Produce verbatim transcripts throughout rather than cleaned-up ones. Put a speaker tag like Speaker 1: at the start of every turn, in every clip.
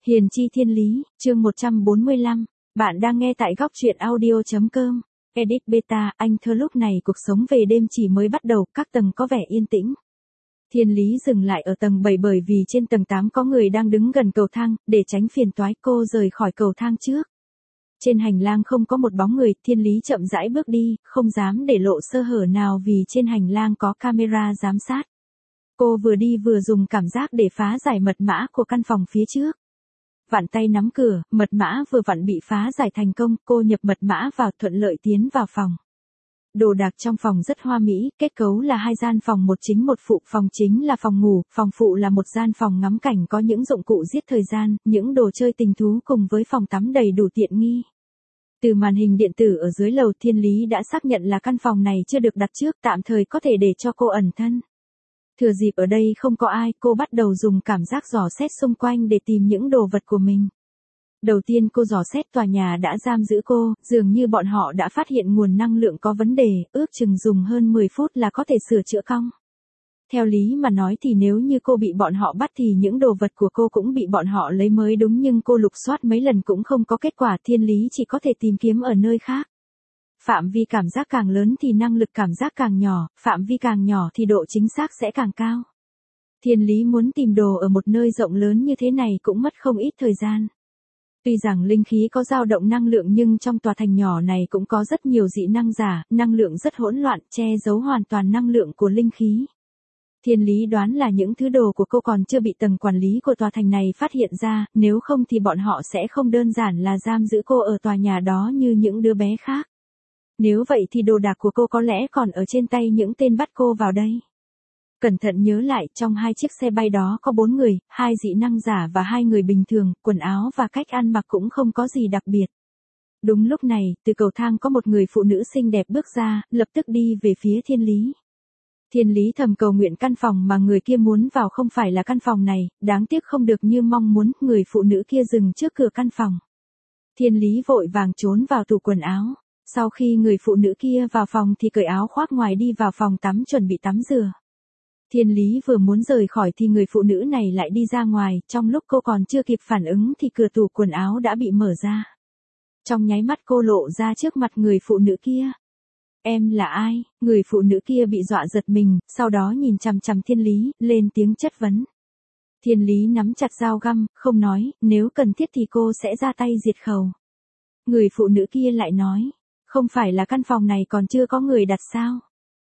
Speaker 1: Hiền chi thiên lý, chương một trăm bốn mươi lăm, bạn đang nghe tại góc truyện audio.com. Edit beta, anh thơ lúc này cuộc sống về đêm chỉ mới bắt đầu, các tầng có vẻ yên tĩnh. Thiên lý dừng lại ở tầng bảy bởi vì trên tầng tám có người đang đứng gần cầu thang, để tránh phiền toái cô rời khỏi cầu thang trước. Trên hành lang không có một bóng người, thiên lý chậm rãi bước đi, không dám để lộ sơ hở nào vì trên hành lang có camera giám sát. Cô vừa đi vừa dùng cảm giác để phá giải mật mã của căn phòng phía trước. Vặn tay nắm cửa, mật mã vừa vặn bị phá giải thành công, cô nhập mật mã vào thuận lợi tiến vào phòng. Đồ đạc trong phòng rất hoa mỹ, kết cấu là hai gian phòng một chính một phụ, phòng chính là phòng ngủ, phòng phụ là một gian phòng ngắm cảnh có những dụng cụ giết thời gian, những đồ chơi tình thú cùng với phòng tắm đầy đủ tiện nghi. Từ màn hình điện tử ở dưới lầu Thiên Lý đã xác nhận là căn phòng này chưa được đặt trước, tạm thời có thể để cho cô ẩn thân. Thừa dịp ở đây không có ai, cô bắt đầu dùng cảm giác dò xét xung quanh để tìm những đồ vật của mình. Đầu tiên cô dò xét tòa nhà đã giam giữ cô, dường như bọn họ đã phát hiện nguồn năng lượng có vấn đề, ước chừng dùng hơn mười phút là có thể sửa chữa cong. Theo lý mà nói thì nếu như cô bị bọn họ bắt thì những đồ vật của cô cũng bị bọn họ lấy mới đúng, nhưng cô lục soát mấy lần cũng không có kết quả, Thiên Lý chỉ có thể tìm kiếm ở nơi khác. Phạm vi cảm giác càng lớn thì năng lực cảm giác càng nhỏ, phạm vi càng nhỏ thì độ chính xác sẽ càng cao. Thiên Lý muốn tìm đồ ở một nơi rộng lớn như thế này cũng mất không ít thời gian. Tuy rằng linh khí có dao động năng lượng nhưng trong tòa thành nhỏ này cũng có rất nhiều dị năng giả, năng lượng rất hỗn loạn, che giấu hoàn toàn năng lượng của linh khí. Thiên Lý đoán là những thứ đồ của cô còn chưa bị tầng quản lý của tòa thành này phát hiện ra, nếu không thì bọn họ sẽ không đơn giản là giam giữ cô ở tòa nhà đó như những đứa bé khác. Nếu vậy thì đồ đạc của cô có lẽ còn ở trên tay những tên bắt cô vào đây. Cẩn thận nhớ lại, trong hai chiếc xe bay đó có bốn người, hai dị năng giả và hai người bình thường, quần áo và cách ăn mặc cũng không có gì đặc biệt. Đúng lúc này, từ cầu thang có một người phụ nữ xinh đẹp bước ra, lập tức đi về phía Thiên Lý. Thiên Lý thầm cầu nguyện căn phòng mà người kia muốn vào không phải là căn phòng này, đáng tiếc không được như mong muốn, người phụ nữ kia dừng trước cửa căn phòng. Thiên Lý vội vàng trốn vào tủ quần áo. Sau khi người phụ nữ kia vào phòng thì cởi áo khoác ngoài đi vào phòng tắm chuẩn bị tắm rửa. Thiên Lý vừa muốn rời khỏi thì người phụ nữ này lại đi ra ngoài, trong lúc cô còn chưa kịp phản ứng thì cửa tủ quần áo đã bị mở ra. Trong nháy mắt cô lộ ra trước mặt người phụ nữ kia. Em là ai? Người phụ nữ kia bị dọa giật mình, sau đó nhìn chằm chằm Thiên Lý, lên tiếng chất vấn. Thiên Lý nắm chặt dao găm, không nói, nếu cần thiết thì cô sẽ ra tay diệt khẩu. Người phụ nữ kia lại nói. Không phải là căn phòng này còn chưa có người đặt sao?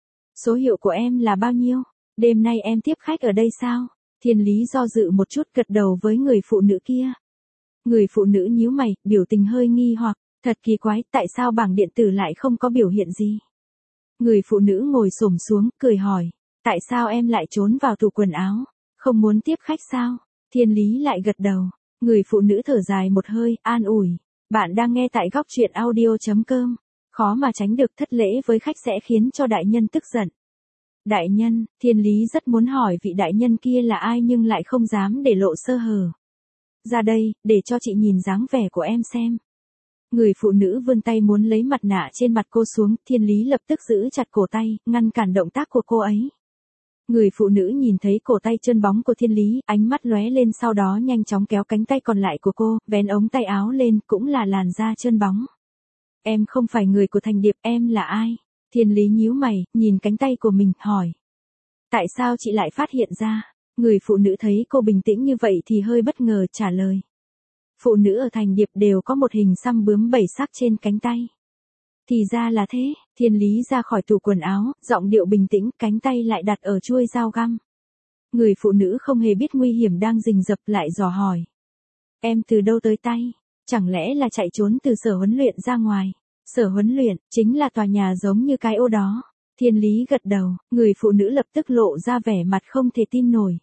Speaker 1: Số hiệu của em là bao nhiêu? Đêm nay em tiếp khách ở đây sao? Thiên Lý do dự một chút gật đầu với người phụ nữ kia. Người phụ nữ nhíu mày, biểu tình hơi nghi hoặc, thật kỳ quái, tại sao bảng điện tử lại không có biểu hiện gì? Người phụ nữ ngồi xổm xuống, cười hỏi, tại sao em lại trốn vào tủ quần áo? Không muốn tiếp khách sao? Thiên Lý lại gật đầu. Người phụ nữ thở dài một hơi, an ủi. Bạn đang nghe tại góc truyện audio.com. Khó mà tránh được thất lễ với khách sẽ khiến cho đại nhân tức giận. Đại nhân, Thiên Lý rất muốn hỏi vị đại nhân kia là ai nhưng lại không dám để lộ sơ hở. Ra đây, để cho chị nhìn dáng vẻ của em xem. Người phụ nữ vươn tay muốn lấy mặt nạ trên mặt cô xuống, Thiên Lý lập tức giữ chặt cổ tay, ngăn cản động tác của cô ấy. Người phụ nữ nhìn thấy cổ tay trơn bóng của Thiên Lý, ánh mắt lóe lên, sau đó nhanh chóng kéo cánh tay còn lại của cô, vén ống tay áo lên, cũng là làn da trơn bóng. Em không phải người của Thành Điệp, em là ai? Thiên Lý nhíu mày, nhìn cánh tay của mình, hỏi. Tại sao chị lại phát hiện ra? Người phụ nữ thấy cô bình tĩnh như vậy thì hơi bất ngờ trả lời. Phụ nữ ở Thành Điệp đều có một hình xăm bướm bảy sắc trên cánh tay. Thì ra là thế, Thiên Lý ra khỏi tủ quần áo, giọng điệu bình tĩnh, cánh tay lại đặt ở chuôi dao găm. Người phụ nữ không hề biết nguy hiểm đang rình rập lại dò hỏi. Em từ đâu tới tay? Chẳng lẽ là chạy trốn từ sở huấn luyện ra ngoài? Sở huấn luyện, chính là tòa nhà giống như cái ô đó. Thiên Lý gật đầu, người phụ nữ lập tức lộ ra vẻ mặt không thể tin nổi.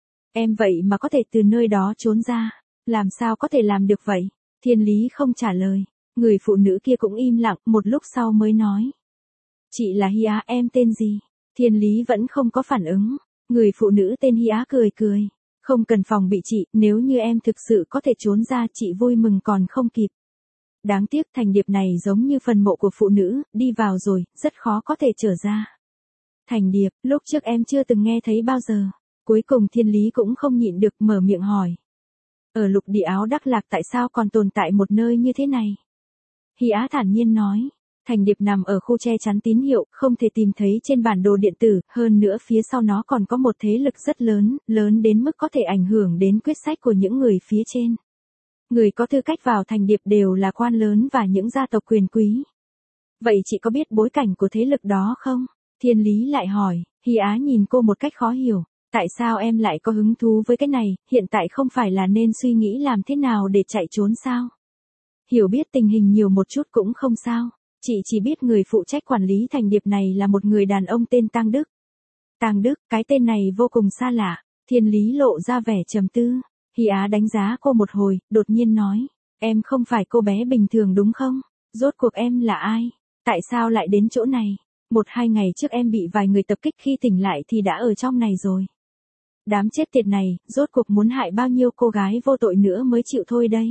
Speaker 1: Em vậy mà có thể từ nơi đó trốn ra, làm sao có thể làm được vậy? Thiên Lý không trả lời, người phụ nữ kia cũng im lặng, một lúc sau mới nói. Chị là Hia, em tên gì? Thiên Lý vẫn không có phản ứng, người phụ nữ tên Hia cười cười. Không cần phòng bị chị, nếu như em thực sự có thể trốn ra chị vui mừng còn không kịp. Đáng tiếc Thành Điệp này giống như phần mộ của phụ nữ, đi vào rồi, rất khó có thể trở ra. Thành Điệp, lúc trước em chưa từng nghe thấy bao giờ. Cuối cùng Thiên Lý cũng không nhịn được mở miệng hỏi. Ở lục địa Áo Đắc Lạc tại sao còn tồn tại một nơi như thế này? Hy Á thản nhiên nói. Thành Điệp nằm ở khu che chắn tín hiệu, không thể tìm thấy trên bản đồ điện tử, hơn nữa phía sau nó còn có một thế lực rất lớn, lớn đến mức có thể ảnh hưởng đến quyết sách của những người phía trên. Người có tư cách vào Thành Điệp đều là quan lớn và những gia tộc quyền quý. Vậy chị có biết bối cảnh của thế lực đó không? Thiên Lý lại hỏi. Hy Á nhìn cô một cách khó hiểu. Tại sao em lại có hứng thú với cái này, hiện tại không phải là nên suy nghĩ làm thế nào để chạy trốn sao? Hiểu biết tình hình nhiều một chút cũng không sao. Chị chỉ biết người phụ trách quản lý Thành Điệp này là một người đàn ông tên Tang Đức. Tang Đức, cái tên này vô cùng xa lạ. Thiên Lý lộ ra vẻ trầm tư. Hy Á đánh giá cô một hồi, đột nhiên nói. Em không phải cô bé bình thường đúng không? Rốt cuộc em là ai? Tại sao lại đến chỗ này? Một hai ngày trước em bị vài người tập kích, khi tỉnh lại thì đã ở trong này rồi. Đám chết tiệt này, rốt cuộc muốn hại bao nhiêu cô gái vô tội nữa mới chịu thôi đây?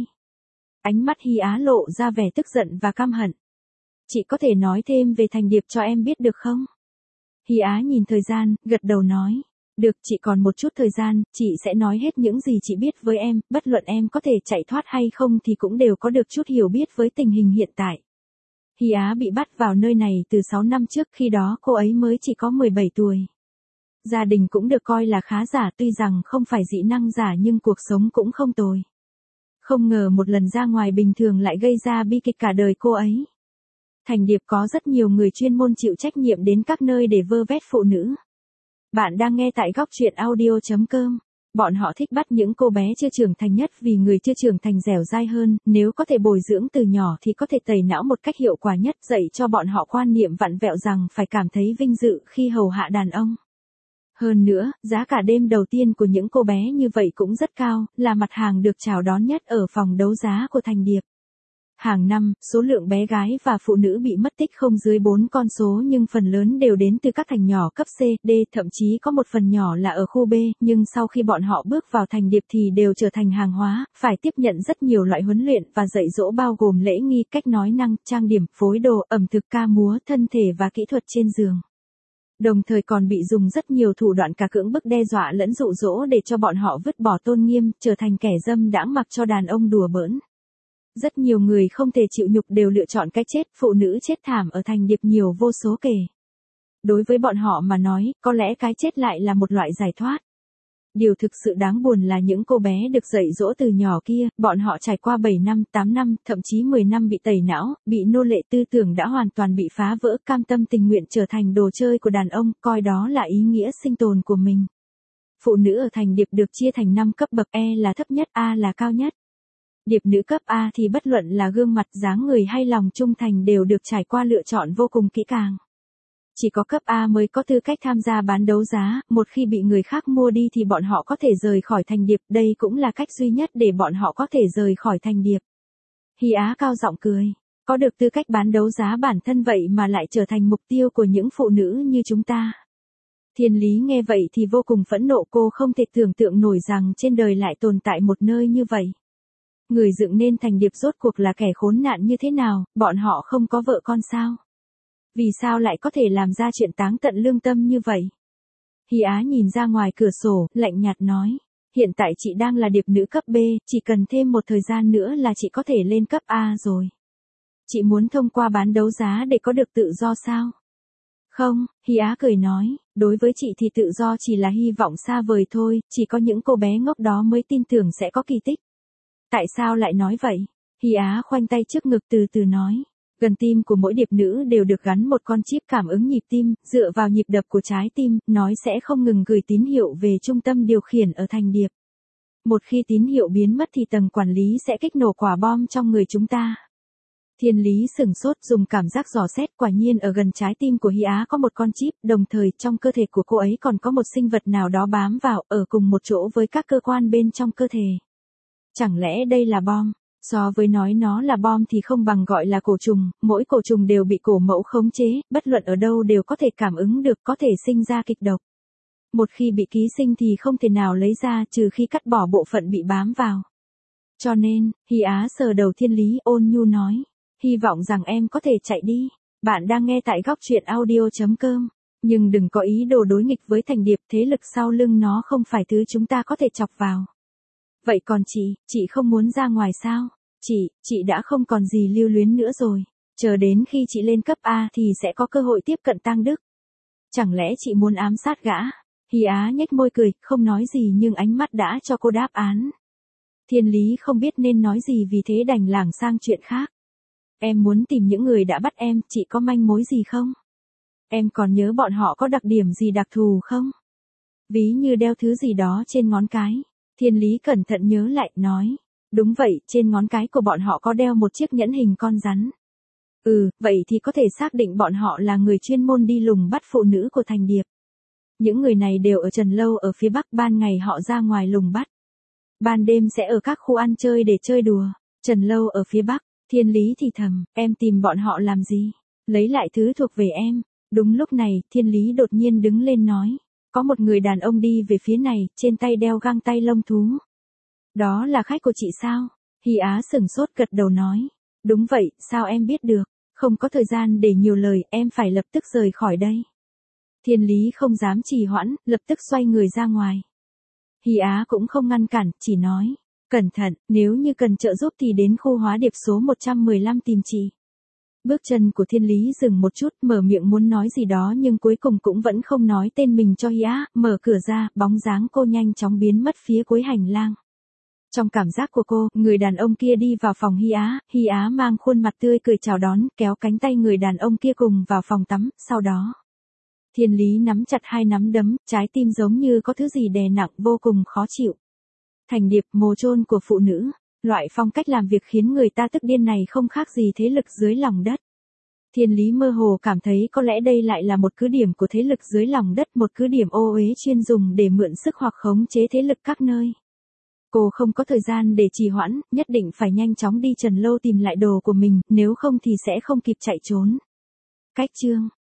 Speaker 1: Ánh mắt Hy Á lộ ra vẻ tức giận và căm hận. Chị có thể nói thêm về Thành Điệp cho em biết được không? Hy Á nhìn thời gian, gật đầu nói. Được, chị còn một chút thời gian, chị sẽ nói hết những gì chị biết với em, bất luận em có thể chạy thoát hay không thì cũng đều có được chút hiểu biết với tình hình hiện tại. Hy Á bị bắt vào nơi này từ sáu năm trước, khi đó cô ấy mới chỉ có mười bảy tuổi. Gia đình cũng được coi là khá giả, tuy rằng không phải dị năng giả nhưng cuộc sống cũng không tồi. Không ngờ một lần ra ngoài bình thường lại gây ra bi kịch cả đời cô ấy. Thành Điệp có rất nhiều người chuyên môn chịu trách nhiệm đến các nơi để vơ vét phụ nữ. Bạn đang nghe tại góc truyện audio chấm com. Bọn họ thích bắt những cô bé chưa trưởng thành nhất vì người chưa trưởng thành dẻo dai hơn, nếu có thể bồi dưỡng từ nhỏ thì có thể tẩy não một cách hiệu quả nhất, dạy cho bọn họ quan niệm vặn vẹo rằng phải cảm thấy vinh dự khi hầu hạ đàn ông. Hơn nữa, giá cả đêm đầu tiên của những cô bé như vậy cũng rất cao, là mặt hàng được chào đón nhất ở phòng đấu giá của Thành Điệp. Hàng năm, số lượng bé gái và phụ nữ bị mất tích không dưới bốn con số, nhưng phần lớn đều đến từ các thành nhỏ cấp C, D, thậm chí có một phần nhỏ là ở khu B, nhưng sau khi bọn họ bước vào Thành Điệp thì đều trở thành hàng hóa, phải tiếp nhận rất nhiều loại huấn luyện và dạy dỗ bao gồm lễ nghi, cách nói năng, trang điểm, phối đồ, ẩm thực, ca múa, thân thể và kỹ thuật trên giường. Đồng thời còn bị dùng rất nhiều thủ đoạn cả cưỡng bức, đe dọa lẫn dụ dỗ để cho bọn họ vứt bỏ tôn nghiêm, trở thành kẻ dâm đãng mặc cho đàn ông đùa bỡn. Rất nhiều người không thể chịu nhục đều lựa chọn cái chết, phụ nữ chết thảm ở Thành Điệp nhiều vô số kể. Đối với bọn họ mà nói, có lẽ cái chết lại là một loại giải thoát. Điều thực sự đáng buồn là những cô bé được dạy dỗ từ nhỏ kia, bọn họ trải qua bảy năm, tám năm, thậm chí mười năm bị tẩy não, bị nô lệ, tư tưởng đã hoàn toàn bị phá vỡ, cam tâm tình nguyện trở thành đồ chơi của đàn ông, coi đó là ý nghĩa sinh tồn của mình. Phụ nữ ở Thành Điệp được chia thành năm cấp bậc, E là thấp nhất, A là cao nhất. Điệp nữ cấp A thì bất luận là gương mặt, dáng người hay lòng trung thành đều được trải qua lựa chọn vô cùng kỹ càng. Chỉ có cấp A mới có tư cách tham gia bán đấu giá, một khi bị người khác mua đi thì bọn họ có thể rời khỏi Thành Điệp, đây cũng là cách duy nhất để bọn họ có thể rời khỏi Thành Điệp. Hy Á cao giọng cười, có được tư cách bán đấu giá bản thân vậy mà lại trở thành mục tiêu của những phụ nữ như chúng ta. Thiên Lý nghe vậy thì vô cùng phẫn nộ, cô không thể tưởng tượng nổi rằng trên đời lại tồn tại một nơi như vậy. Người dựng nên Thành Điệp rốt cuộc là kẻ khốn nạn như thế nào, bọn họ không có vợ con sao? Vì sao lại có thể làm ra chuyện táng tận lương tâm như vậy? Hy Á nhìn ra ngoài cửa sổ, lạnh nhạt nói. Hiện tại chị đang là điệp nữ cấp B, chỉ cần thêm một thời gian nữa là chị có thể lên cấp A rồi. Chị muốn thông qua bán đấu giá để có được tự do sao? Không, Hy Á cười nói, đối với chị thì tự do chỉ là hy vọng xa vời thôi, chỉ có những cô bé ngốc đó mới tin tưởng sẽ có kỳ tích. Tại sao lại nói vậy? Hy Á khoanh tay trước ngực từ từ nói. Gần tim của mỗi điệp nữ đều được gắn một con chip cảm ứng nhịp tim, dựa vào nhịp đập của trái tim, nói sẽ không ngừng gửi tín hiệu về trung tâm điều khiển ở Thành Điệp. Một khi tín hiệu biến mất thì tầng quản lý sẽ kích nổ quả bom trong người chúng ta. Thiên Lý sửng sốt, dùng cảm giác dò xét, quả nhiên ở gần trái tim của Hy Á có một con chip, đồng thời trong cơ thể của cô ấy còn có một sinh vật nào đó bám vào, ở cùng một chỗ với các cơ quan bên trong cơ thể. Chẳng lẽ đây là bom? So với nói nó là bom thì không bằng gọi là cổ trùng, mỗi cổ trùng đều bị cổ mẫu khống chế, bất luận ở đâu đều có thể cảm ứng được, có thể sinh ra kịch độc. Một khi bị ký sinh thì không thể nào lấy ra trừ khi cắt bỏ bộ phận bị bám vào. Cho nên, Hy Á sờ đầu Thiên Lý, ôn nhu nói, hy vọng rằng em có thể chạy đi. Bạn đang nghe tại góc truyện audio chấm com, nhưng đừng có ý đồ đối nghịch với Thành Điệp, thế lực sau lưng nó không phải thứ chúng ta có thể chọc vào. Vậy còn chị, chị không muốn ra ngoài sao? Chị, chị đã không còn gì lưu luyến nữa rồi. Chờ đến khi chị lên cấp A thì sẽ có cơ hội tiếp cận Tang Đức. Chẳng lẽ chị muốn ám sát gã? Hy Á nhếch môi cười, không nói gì nhưng ánh mắt đã cho cô đáp án. Thiên Lý không biết nên nói gì vì thế đành lảng sang chuyện khác. Em muốn tìm những người đã bắt em, chị có manh mối gì không? Em còn nhớ bọn họ có đặc điểm gì đặc thù không? Ví như đeo thứ gì đó trên ngón cái. Thiên Lý cẩn thận nhớ lại, nói. Đúng vậy, trên ngón cái của bọn họ có đeo một chiếc nhẫn hình con rắn. Ừ, vậy thì có thể xác định bọn họ là người chuyên môn đi lùng bắt phụ nữ của Thành Điệp. Những người này đều ở Trần Lâu ở phía Bắc, ban ngày họ ra ngoài lùng bắt. Ban đêm sẽ ở các khu ăn chơi để chơi đùa. Trần Lâu ở phía Bắc, Thiên Lý thì thầm, em tìm bọn họ làm gì? Lấy lại thứ thuộc về em. Đúng lúc này, Thiên Lý đột nhiên đứng lên nói. Có một người đàn ông đi về phía này, trên tay đeo găng tay lông thú. Đó là khách của chị sao? Hy Á sửng sốt gật đầu nói. Đúng vậy, sao em biết được? Không có thời gian để nhiều lời, em phải lập tức rời khỏi đây. Thiên Lý không dám trì hoãn, lập tức xoay người ra ngoài. Hy Á cũng không ngăn cản, chỉ nói. Cẩn thận, nếu như cần trợ giúp thì đến khu hóa điệp số một trăm mười lăm tìm chị. Bước chân của Thiên Lý dừng một chút, mở miệng muốn nói gì đó nhưng cuối cùng cũng vẫn không nói tên mình cho Hy Á, mở cửa ra, bóng dáng cô nhanh chóng biến mất phía cuối hành lang. Trong cảm giác của cô, người đàn ông kia đi vào phòng Hy Á, Hy Á mang khuôn mặt tươi cười chào đón, kéo cánh tay người đàn ông kia cùng vào phòng tắm, sau đó. Thiên Lý nắm chặt hai nắm đấm, trái tim giống như có thứ gì đè nặng, vô cùng khó chịu. Thành Điệp, mồ chôn của phụ nữ. Loại phong cách làm việc khiến người ta tức điên này không khác gì thế lực dưới lòng đất. Thiên Lý mơ hồ cảm thấy có lẽ đây lại là một cứ điểm của thế lực dưới lòng đất, một cứ điểm ô uế chuyên dùng để mượn sức hoặc khống chế thế lực các nơi. Cô không có thời gian để trì hoãn, nhất định phải nhanh chóng đi Trần Lâu tìm lại đồ của mình, nếu không thì sẽ không kịp chạy trốn. Cách chương